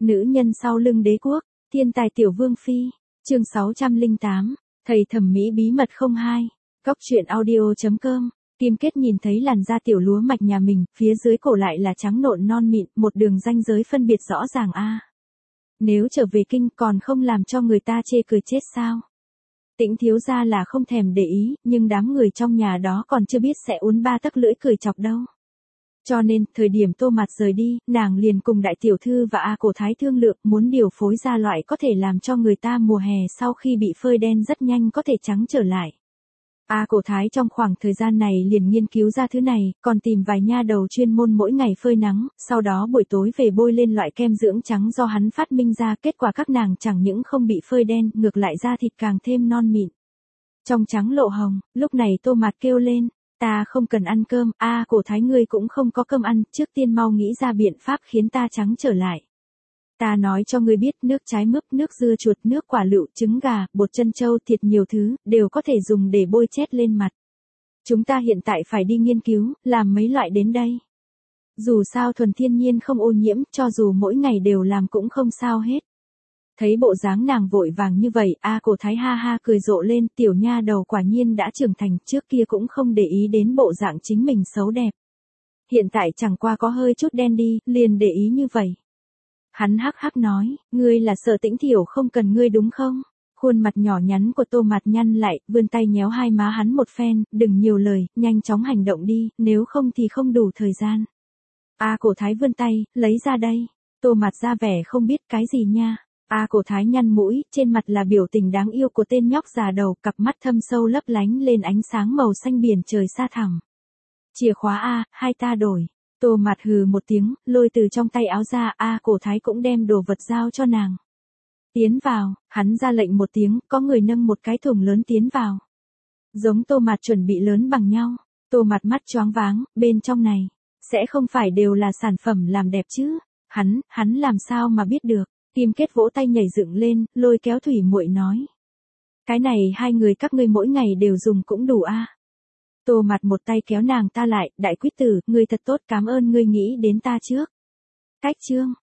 Nữ nhân sau lưng đế quốc, thiên tài tiểu vương phi, chương 608, thầy thẩm mỹ bí mật 02, góc truyện audio.com. Kim Kết nhìn thấy làn da tiểu lúa mạch nhà mình, phía dưới cổ lại là trắng nộn non mịn, một đường ranh giới phân biệt rõ ràng a. Nếu trở về kinh còn không làm cho người ta chê cười chết sao? Tĩnh thiếu gia là không thèm để ý, nhưng đám người trong nhà đó còn chưa biết sẽ uốn ba tấc lưỡi cười chọc đâu. Cho nên, thời điểm Tô Mạt rời đi, nàng liền cùng đại tiểu thư và A Cổ Thái thương lượng muốn điều phối ra loại có thể làm cho người ta mùa hè sau khi bị phơi đen rất nhanh có thể trắng trở lại. A Cổ Thái trong khoảng thời gian này liền nghiên cứu ra thứ này, còn tìm vài nha đầu chuyên môn mỗi ngày phơi nắng, sau đó buổi tối về bôi lên loại kem dưỡng trắng do hắn phát minh ra, kết quả các nàng chẳng những không bị phơi đen, ngược lại da thịt càng thêm non mịn. Trong trắng lộ hồng, lúc này Tô Mạt kêu lên, ta không cần ăn cơm, A Cổ Thái ngươi cũng không có cơm ăn, trước tiên mau nghĩ ra biện pháp khiến ta trắng trở lại. Ta nói cho ngươi biết, nước trái mướp, nước dưa chuột, nước quả lựu, trứng gà, bột trân châu, thịt nhiều thứ, đều có thể dùng để bôi chét lên mặt. Chúng ta hiện tại phải đi nghiên cứu, làm mấy loại đến đây. Dù sao thuần thiên nhiên không ô nhiễm, cho dù mỗi ngày đều làm cũng không sao hết. Thấy bộ dáng nàng vội vàng như vậy, A Cổ Thái ha ha cười rộ lên, tiểu nha đầu quả nhiên đã trưởng thành, trước kia cũng không để ý đến bộ dạng chính mình xấu đẹp. Hiện tại chẳng qua có hơi chút đen đi, liền để ý như vậy. Hắn hắc hắc nói, ngươi là sợ Tĩnh Thiểu không cần ngươi đúng không? Khuôn mặt nhỏ nhắn của Tô Mạt nhăn lại, vươn tay nhéo hai má hắn một phen, đừng nhiều lời, nhanh chóng hành động đi, nếu không thì không đủ thời gian. A Cổ Thái vươn tay, lấy ra đây. Tô Mạt ra vẻ không biết cái gì nha. A Cổ Thái nhăn mũi, trên mặt là biểu tình đáng yêu của tên nhóc già đầu, cặp mắt thâm sâu lấp lánh lên ánh sáng màu xanh biển trời xa thẳm. Chìa khóa A, hai ta đổi. Tô Mạt hừ một tiếng, lôi từ trong tay áo ra, A Cổ Thái cũng đem đồ vật giao cho nàng. Tiến vào, hắn ra lệnh một tiếng, có người nâng một cái thùng lớn tiến vào. Giống Tô Mạt chuẩn bị lớn bằng nhau. Tô Mạt mắt choáng váng, bên trong này, sẽ không phải đều là sản phẩm làm đẹp chứ? Hắn làm sao mà biết được? Kim Kết vỗ tay nhảy dựng lên, lôi kéo Thủy Muội nói. Cái này hai người các ngươi mỗi ngày đều dùng cũng đủ a. Tô Mạt một tay kéo nàng ta lại, đại quyết tử, ngươi thật tốt, cảm ơn ngươi nghĩ đến ta trước. Cách chương,